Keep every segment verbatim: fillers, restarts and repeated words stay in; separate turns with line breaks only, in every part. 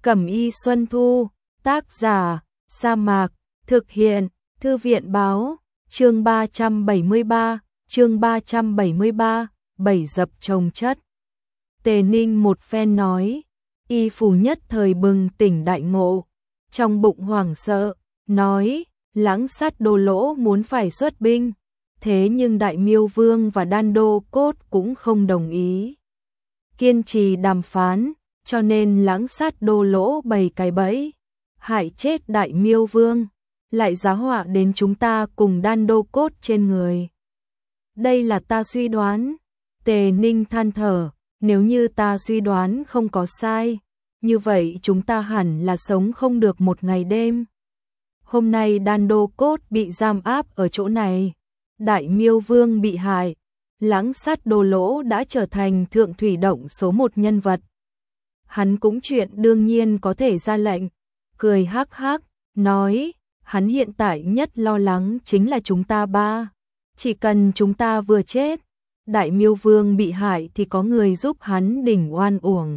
Cẩm Y Xuân Thu, tác giả, Sa Mạc, thực hiện, Thư viện báo, chương ba trăm bảy mươi ba, chương ba trăm bảy mươi ba, bảy dập chồng chất. Tề Ninh một phen nói, Y Phù nhất thời bừng tỉnh đại ngộ, trong bụng hoảng sợ, nói, Lãng Sát Đô Lỗ muốn phải xuất binh, thế nhưng Đại Miêu Vương và Đan Đô Cốt cũng không đồng ý. Kiên trì đàm phán, cho nên Lãng Sát Đô Lỗ bày cái bẫy, hại chết Đại Miêu Vương, lại giá họa đến chúng ta cùng Đan Đô Cốt trên người. Đây là ta suy đoán. Tề Ninh than thở, nếu như ta suy đoán không có sai, như vậy chúng ta hẳn là sống không được một ngày đêm. Hôm nay Đan Đô Cốt bị giam áp ở chỗ này, Đại Miêu Vương bị hại, Lãng Sát Đô Lỗ đã trở thành thượng thủy động số một nhân vật. Hắn cũng chuyện đương nhiên có thể ra lệnh, cười hắc hắc, nói, hắn hiện tại nhất lo lắng chính là chúng ta ba. Chỉ cần chúng ta vừa chết, Đại Miêu Vương bị hại thì có người giúp hắn đỉnh oan uổng.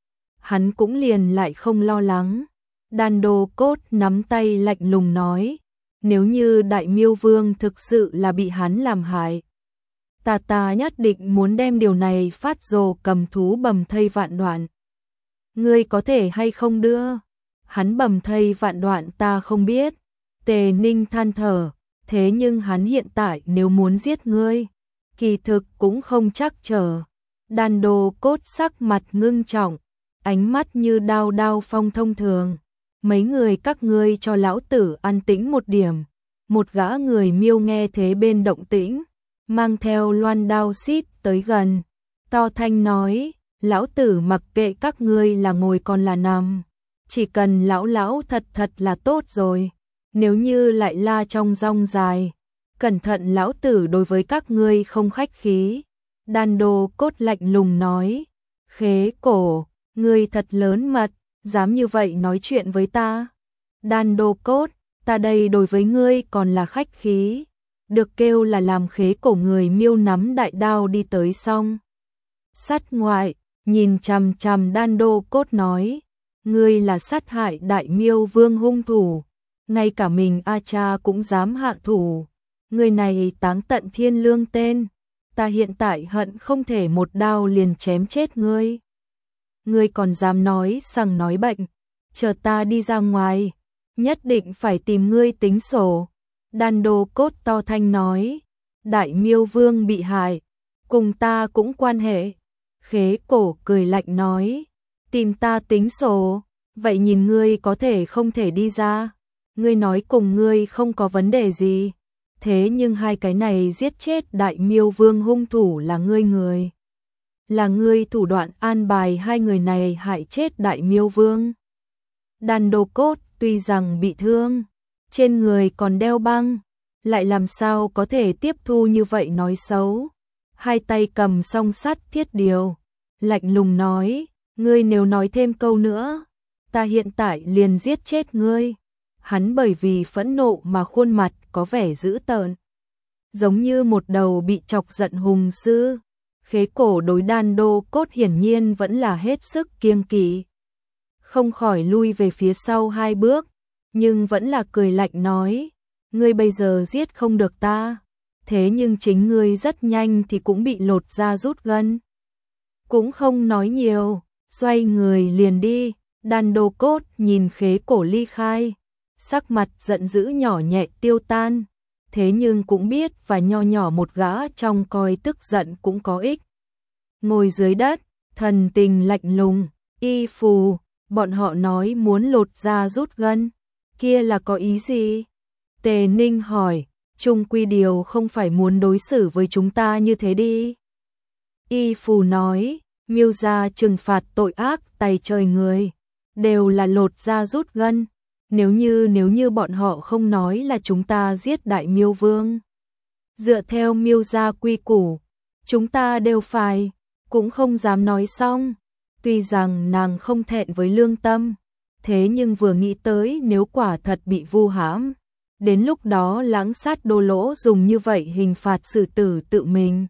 Hắn cũng liền lại không lo lắng. Đan Đô Cốt nắm tay lạnh lùng nói, nếu như Đại Miêu Vương thực sự là bị hắn làm hại, ta ta nhất định muốn đem điều này phát rồ cầm thú bầm thây vạn đoạn. Ngươi có thể hay không đưa? Hắn bầm thây vạn đoạn ta không biết. Tề Ninh than thở, thế nhưng hắn hiện tại nếu muốn giết ngươi, kỳ thực cũng không chắc chờ. Đan Đô Cốt sắc mặt ngưng trọng, ánh mắt như đao đao phong thông thường. Mấy người các ngươi cho lão tử an tĩnh một điểm. Một gã người Miêu nghe thế bên động tĩnh, mang theo loan đao xít tới gần. To thanh nói, lão tử mặc kệ các ngươi là ngồi còn là nằm. Chỉ cần lão lão thật thật là tốt rồi. Nếu như lại la trong rong dài, cẩn thận lão tử đối với các ngươi không khách khí. Đan Đô Cốt lạnh lùng nói, Khế Cổ, ngươi thật lớn mật, dám như vậy nói chuyện với ta. Đan Đô Cốt, ta đây đối với ngươi còn là khách khí. Được kêu là làm Khế Cổ người Miêu nắm đại đao đi tới xong. Sát ngoại, nhìn chằm chằm Đan Đô Cốt nói, ngươi là sát hại Đại Miêu Vương hung thủ. Ngay cả mình A Cha cũng dám hạ thủ. Người này táng tận thiên lương tên. Ta hiện tại hận không thể một đao liền chém chết ngươi. Ngươi còn dám nói sằng nói bệnh. Chờ ta đi ra ngoài, nhất định phải tìm ngươi tính sổ. Đan Đô Cốt to thanh nói, Đại Miêu Vương bị hại, cùng ta cũng quan hệ. Khế Cổ cười lạnh nói, tìm ta tính sổ, vậy nhìn ngươi có thể không thể đi ra. Ngươi nói cùng ngươi không có vấn đề gì, thế nhưng hai cái này giết chết Đại Miêu Vương hung thủ là ngươi người. Là ngươi thủ đoạn an bài hai người này hại chết Đại Miêu Vương. Đan Đô Cốt tuy rằng bị thương, trên người còn đeo băng, lại làm sao có thể tiếp thu như vậy nói xấu. Hai tay cầm song sắt thiết điều, lạnh lùng nói, ngươi nếu nói thêm câu nữa, ta hiện tại liền giết chết ngươi. Hắn bởi vì phẫn nộ mà khuôn mặt có vẻ dữ tợn, giống như một đầu bị chọc giận hùng sư. Khế Cổ đối Đan Đô Cốt hiển nhiên vẫn là hết sức kiêng kỵ, không khỏi lui về phía sau hai bước, nhưng vẫn là cười lạnh nói, ngươi bây giờ giết không được ta, thế nhưng chính ngươi rất nhanh thì cũng bị lột da rút gân. Cũng không nói nhiều, xoay người liền đi. Đan Đô Cốt nhìn Khế Cổ ly khai, sắc mặt giận dữ nhỏ nhẹ tiêu tan, thế nhưng cũng biết và nho nhỏ một gã trong coi tức giận cũng có ích. Ngồi dưới đất, thần tình lạnh lùng, Y Phù, bọn họ nói muốn lột da rút gân, kia là có ý gì? Tề Ninh hỏi, chung quy điều không phải muốn đối xử với chúng ta như thế đi. Y Phù nói, Miêu gia trừng phạt tội ác tày trời người, đều là lột da rút gân. Nếu như nếu như bọn họ không nói là chúng ta giết Đại Miêu Vương, dựa theo Miêu gia quy củ, chúng ta đều phải, cũng không dám nói xong. Tuy rằng nàng không thẹn với lương tâm, thế nhưng vừa nghĩ tới nếu quả thật bị vu hãm, đến lúc đó Lãng Sát Đô Lỗ dùng như vậy hình phạt xử tử tự mình,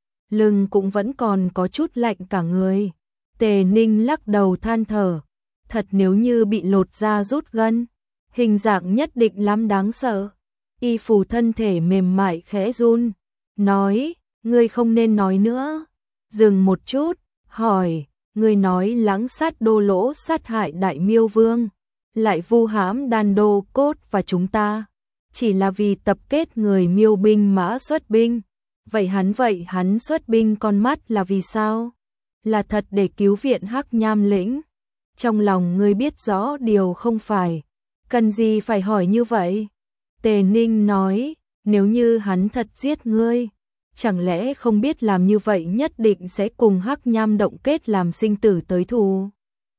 lưng cũng vẫn còn có chút lạnh cả người. Tề Ninh lắc đầu than thở, thật nếu như bị lột da rút gân, hình dạng nhất định lắm đáng sợ. Y Phù thân thể mềm mại khẽ run, nói, ngươi không nên nói nữa. Dừng một chút, hỏi, ngươi nói Lãng Sát Đô Lỗ sát hại Đại Miêu Vương, lại vu hãm Đan Đô Cốt và chúng ta, chỉ là vì tập kết người Miêu binh mã xuất binh. Vậy hắn vậy hắn xuất binh con mắt là vì sao? Là thật để cứu viện Hắc Nham lĩnh. Trong lòng ngươi biết rõ điều không phải, cần gì phải hỏi như vậy? Tề Ninh nói, nếu như hắn thật giết ngươi, chẳng lẽ không biết làm như vậy nhất định sẽ cùng Hắc Nham động kết làm sinh tử tới thù?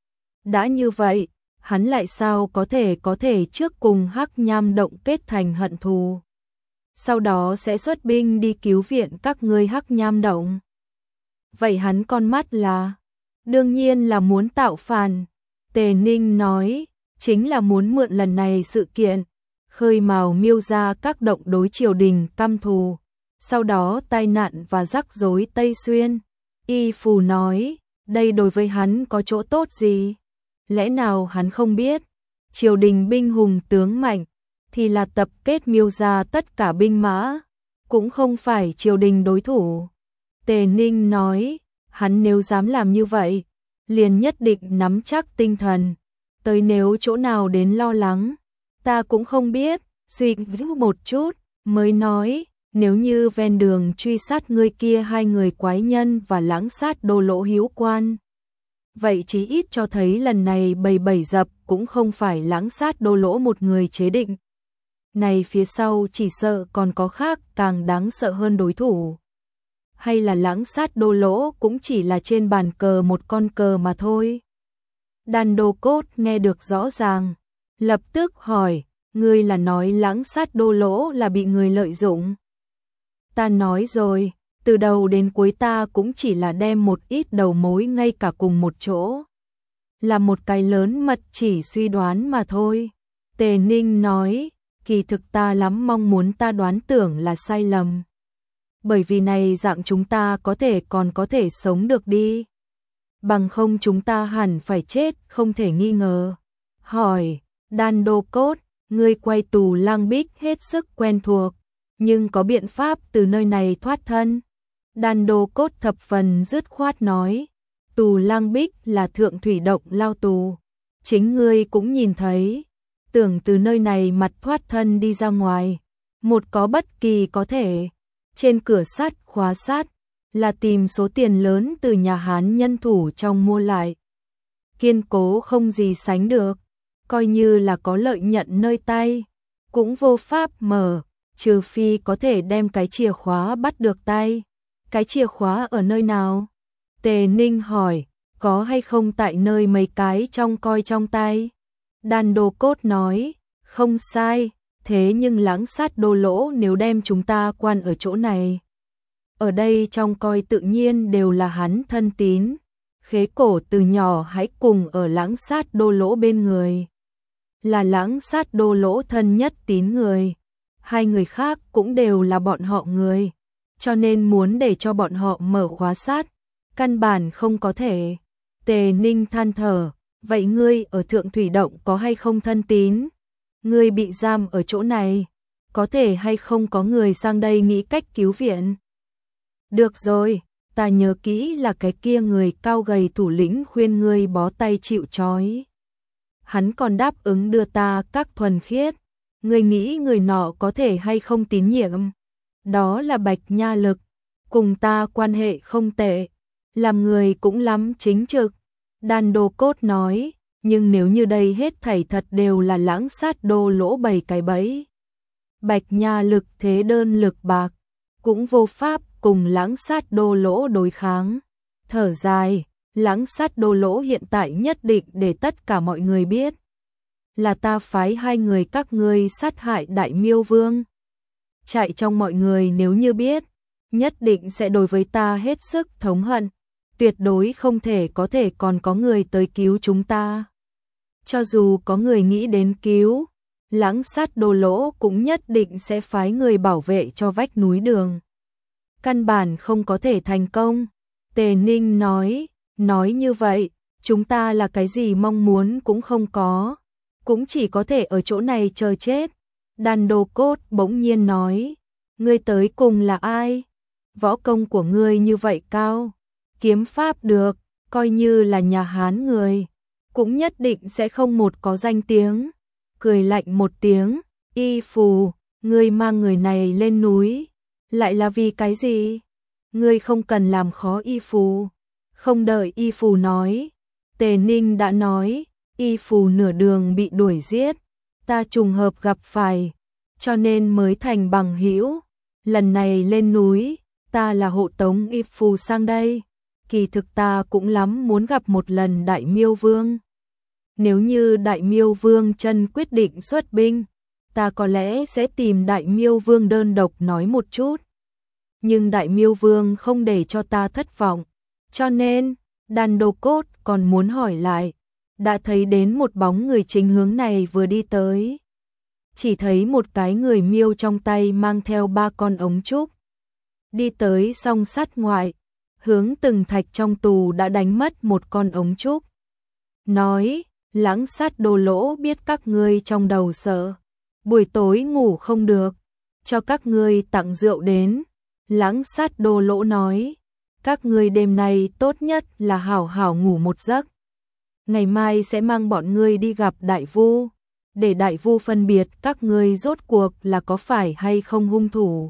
Đã như vậy, hắn lại sao có thể có thể trước cùng Hắc Nham động kết thành hận thù, sau đó sẽ xuất binh đi cứu viện các ngươi Hắc Nham động? Vậy hắn con mắt là? Đương nhiên là muốn tạo phản. Tề Ninh nói, chính là muốn mượn lần này sự kiện, khơi mào Miêu gia các động đối triều đình căm thù, sau đó tai nạn và rắc rối Tây Xuyên. Y Phù nói, đây đối với hắn có chỗ tốt gì? Lẽ nào hắn không biết, triều đình binh hùng tướng mạnh, thì là tập kết Miêu gia tất cả binh mã, cũng không phải triều đình đối thủ. Tề Ninh nói, hắn nếu dám làm như vậy, liền nhất định nắm chắc tinh thần, tới nếu chỗ nào đến lo lắng, ta cũng không biết. Suy nghĩ một chút, mới nói, nếu như ven đường truy sát ngươi kia hai người quái nhân và Lãng Sát Đô Lỗ hiếu quan, vậy chí ít cho thấy lần này bầy bầy dập cũng không phải Lãng Sát Đô Lỗ một người chế định. Này phía sau chỉ sợ còn có khác càng đáng sợ hơn đối thủ. Hay là Lãng Sát Đô Lỗ cũng chỉ là trên bàn cờ một con cờ mà thôi? Đan Đô Cốt nghe được rõ ràng, lập tức hỏi, ngươi là nói Lãng Sát Đô Lỗ là bị người lợi dụng? Ta nói rồi, từ đầu đến cuối ta cũng chỉ là đem một ít đầu mối ngay cả cùng một chỗ, là một cái lớn mật chỉ suy đoán mà thôi. Tề Ninh nói, kỳ thực ta lắm mong muốn ta đoán tưởng là sai lầm, bởi vì này dạng chúng ta có thể còn có thể sống được đi, bằng không chúng ta hẳn phải chết không thể nghi ngờ. Hỏi, Đan Đô Cốt, ngươi quay Tù Lang Bích hết sức quen thuộc, nhưng có biện pháp từ nơi này thoát thân? Đan Đô Cốt thập phần dứt khoát nói, Tù Lang Bích là thượng thủy động lao tù, chính ngươi cũng nhìn thấy, tưởng từ nơi này mặt thoát thân đi ra ngoài, một có bất kỳ có thể, trên cửa sắt khóa sát, là tìm số tiền lớn từ nhà Hán nhân thủ trong mua lại, kiên cố không gì sánh được, coi như là có lợi nhận nơi tay, cũng vô pháp mở, trừ phi có thể đem cái chìa khóa bắt được tay. Cái chìa khóa ở nơi nào? Tề Ninh hỏi, có hay không tại nơi mấy cái trong coi trong tay? Đan Đô Cốt nói, không sai, thế nhưng Lãng Sát Đô Lỗ nếu đem chúng ta quan ở chỗ này, ở đây trong coi tự nhiên đều là hắn thân tín, Khế Cổ từ nhỏ hãy cùng ở Lãng Sát Đô Lỗ bên người, là Lãng Sát Đô Lỗ thân nhất tín người, hai người khác cũng đều là bọn họ người, cho nên muốn để cho bọn họ mở khóa sát, căn bản không có thể. Tề Ninh than thở, vậy ngươi ở Thượng Thủy Động có hay không thân tín? Ngươi bị giam ở chỗ này, có thể hay không có người sang đây nghĩ cách cứu viện? Được rồi, ta nhớ kỹ là cái kia người cao gầy thủ lĩnh khuyên ngươi bó tay chịu trói. Hắn còn đáp ứng đưa ta các thuần khiết, ngươi nghĩ người nọ có thể hay không tín nhiệm? Đó là Bạch Nha Lực, cùng ta quan hệ không tệ, làm người cũng lắm chính trực. Đan Đô Cốt nói, nhưng nếu như đây hết thảy thật đều là Lãng Sát Đô Lỗ bày cái bẫy, Bạch Nha Lực thế đơn lực bạc, cũng vô pháp cùng Lãng Sát Đô Lỗ đối kháng. Thở dài, Lãng Sát Đô Lỗ hiện tại nhất định để tất cả mọi người biết, là ta phái hai người các ngươi sát hại Đại Miêu Vương. Chạy trong mọi người nếu như biết, nhất định sẽ đối với ta hết sức thống hận, tuyệt đối không thể có thể còn có người tới cứu chúng ta. Cho dù có người nghĩ đến cứu, Lãng Sát Đô Lỗ cũng nhất định sẽ phái người bảo vệ cho vách núi đường. Căn bản không có thể thành công. Tề Ninh nói, nói như vậy, chúng ta là cái gì mong muốn cũng không có, cũng chỉ có thể ở chỗ này chờ chết. Đan Đô Cốt bỗng nhiên nói, ngươi tới cùng là ai? Võ công của ngươi như vậy cao, kiếm pháp được, coi như là nhà Hán người, cũng nhất định sẽ không một có danh tiếng. Cười lạnh một tiếng, Y Phù, ngươi mang người này lên núi, lại là vì cái gì? Ngươi không cần làm khó Y Phù. Không đợi Y Phù nói, Tề Ninh đã nói, Y Phù nửa đường bị đuổi giết, ta trùng hợp gặp phải, cho nên mới thành bằng hữu. Lần này lên núi, ta là hộ tống Y Phù sang đây, kỳ thực ta cũng lắm muốn gặp một lần Đại Miêu Vương. Nếu như Đại Miêu Vương chân quyết định xuất binh, ta có lẽ sẽ tìm Đại Miêu Vương đơn độc nói một chút. Nhưng Đại Miêu Vương không để cho ta thất vọng, cho nên, Đan Đô Cốt còn muốn hỏi lại, đã thấy đến một bóng người chính hướng này vừa đi tới. Chỉ thấy một cái người miêu trong tay mang theo ba con ống trúc. Đi tới song sắt ngoại, hướng từng thạch trong tù đã đánh mất một con ống trúc. Nói, Lãng Sát Đồ Lỗ biết các ngươi trong đầu sợ, buổi tối ngủ không được, cho các ngươi tặng rượu đến. Lãng Sát Đồ Lỗ nói, các ngươi đêm nay tốt nhất là hảo hảo ngủ một giấc. Ngày mai sẽ mang bọn ngươi đi gặp Đại Vu, để Đại Vu phân biệt các ngươi rốt cuộc là có phải hay không hung thủ.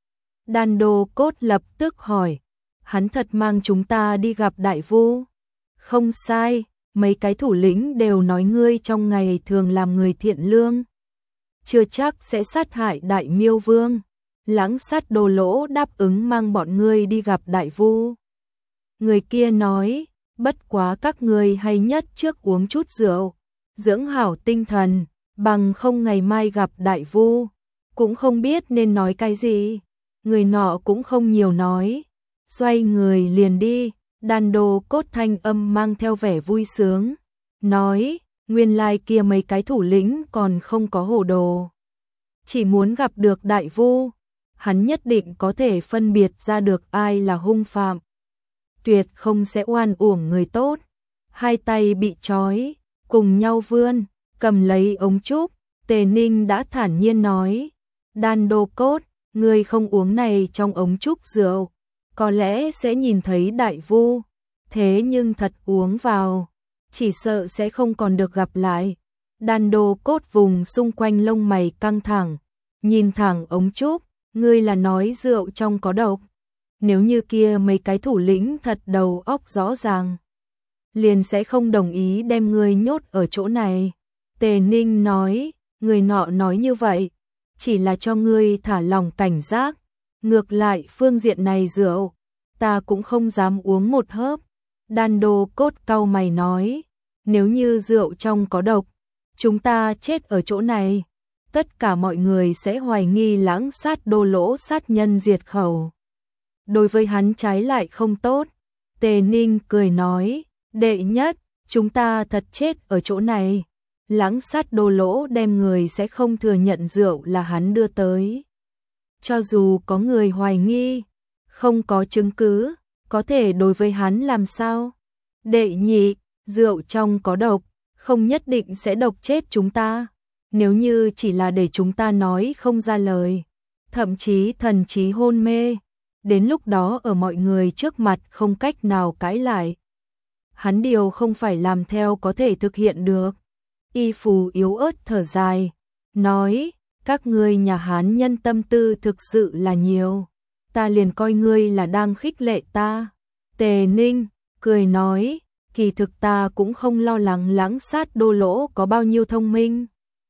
Đan Đô Cốt lập tức hỏi, hắn thật mang chúng ta đi gặp Đại Vu? Không sai, mấy cái thủ lĩnh đều nói ngươi trong ngày thường làm người thiện lương, chưa chắc sẽ sát hại Đại Miêu Vương. Lãng Sát Đồ Lỗ đáp ứng mang bọn ngươi đi gặp Đại Vu. Người kia nói, bất quá các ngươi hay nhất trước uống chút rượu, dưỡng hảo tinh thần, bằng không ngày mai gặp Đại Vu, cũng không biết nên nói cái gì. Người nọ cũng không nhiều nói, xoay người liền đi. Đan Đô Cốt thanh âm mang theo vẻ vui sướng, nói, nguyên lai kia mấy cái thủ lĩnh còn không có hồ đồ, chỉ muốn gặp được Đại Vu, hắn nhất định có thể phân biệt ra được ai là hung phạm, tuyệt không sẽ oan uổng người tốt. Hai tay bị trói, cùng nhau vươn, cầm lấy ống trúc. Tề Ninh đã thản nhiên nói, Đan Đô Cốt, ngươi không uống này trong ống trúc rượu, có lẽ sẽ nhìn thấy Đại Vu, thế nhưng thật uống vào, chỉ sợ sẽ không còn được gặp lại. Đan Đô Cốt vùng xung quanh lông mày căng thẳng, nhìn thẳng ống trúc, ngươi là nói rượu trong có độc? Nếu như kia mấy cái thủ lĩnh thật đầu óc rõ ràng, liền sẽ không đồng ý đem ngươi nhốt ở chỗ này. Tề Ninh nói, người nọ nói như vậy, chỉ là cho ngươi thả lòng cảnh giác, ngược lại phương diện này rượu, ta cũng không dám uống một hớp. Đan Đô Cốt cau mày nói, nếu như rượu trong có độc, chúng ta chết ở chỗ này, tất cả mọi người sẽ hoài nghi Lãng Sát Đồ Lỗ sát nhân diệt khẩu. Đối với hắn trái lại không tốt. Tề Ninh cười nói, đệ nhất, chúng ta thật chết ở chỗ này, Lãng Sát Đồ Lỗ đem người sẽ không thừa nhận rượu là hắn đưa tới. Cho dù có người hoài nghi, không có chứng cứ, có thể đối với hắn làm sao? Đệ nhị, rượu trong có độc, không nhất định sẽ độc chết chúng ta. Nếu như chỉ là để chúng ta nói không ra lời, thậm chí thần trí hôn mê, đến lúc đó ở mọi người trước mặt không cách nào cãi lại, hắn điều không phải làm theo có thể thực hiện được. Y Phù yếu ớt thở dài, nói, các ngươi nhà Hán nhân tâm tư thực sự là nhiều, ta liền coi ngươi là đang khích lệ ta. Tề Ninh cười nói, kỳ thực ta cũng không lo lắng Lãng Sát Đồ Lỗ có bao nhiêu thông minh,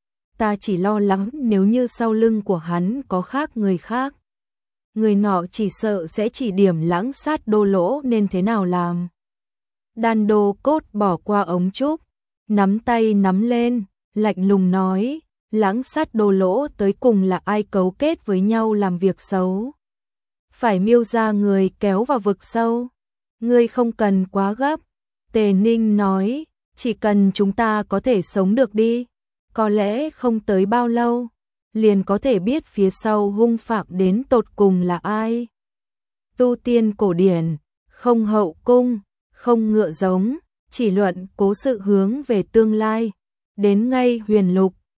ta chỉ lo lắng nếu như sau lưng của hắn có khác người khác, người nọ chỉ sợ sẽ chỉ điểm Lãng Sát Đồ Lỗ nên thế nào làm. Đan Đô Cốt bỏ qua ống trúc, nắm tay nắm lên, lạnh lùng nói, Lãng Sát Đồ Lỗ tới cùng là ai cấu kết với nhau làm việc xấu, phải Miêu ra người kéo vào vực sâu, ngươi không cần quá gấp. Tề Ninh nói, chỉ cần chúng ta có thể sống được đi, có lẽ không tới bao lâu, liền có thể biết phía sau hung phạm đến tột cùng là ai. Tu tiên cổ điển, không hậu cung, không ngựa giống, chỉ luận cố sự hướng về tương lai. Đến ngay huyền lục,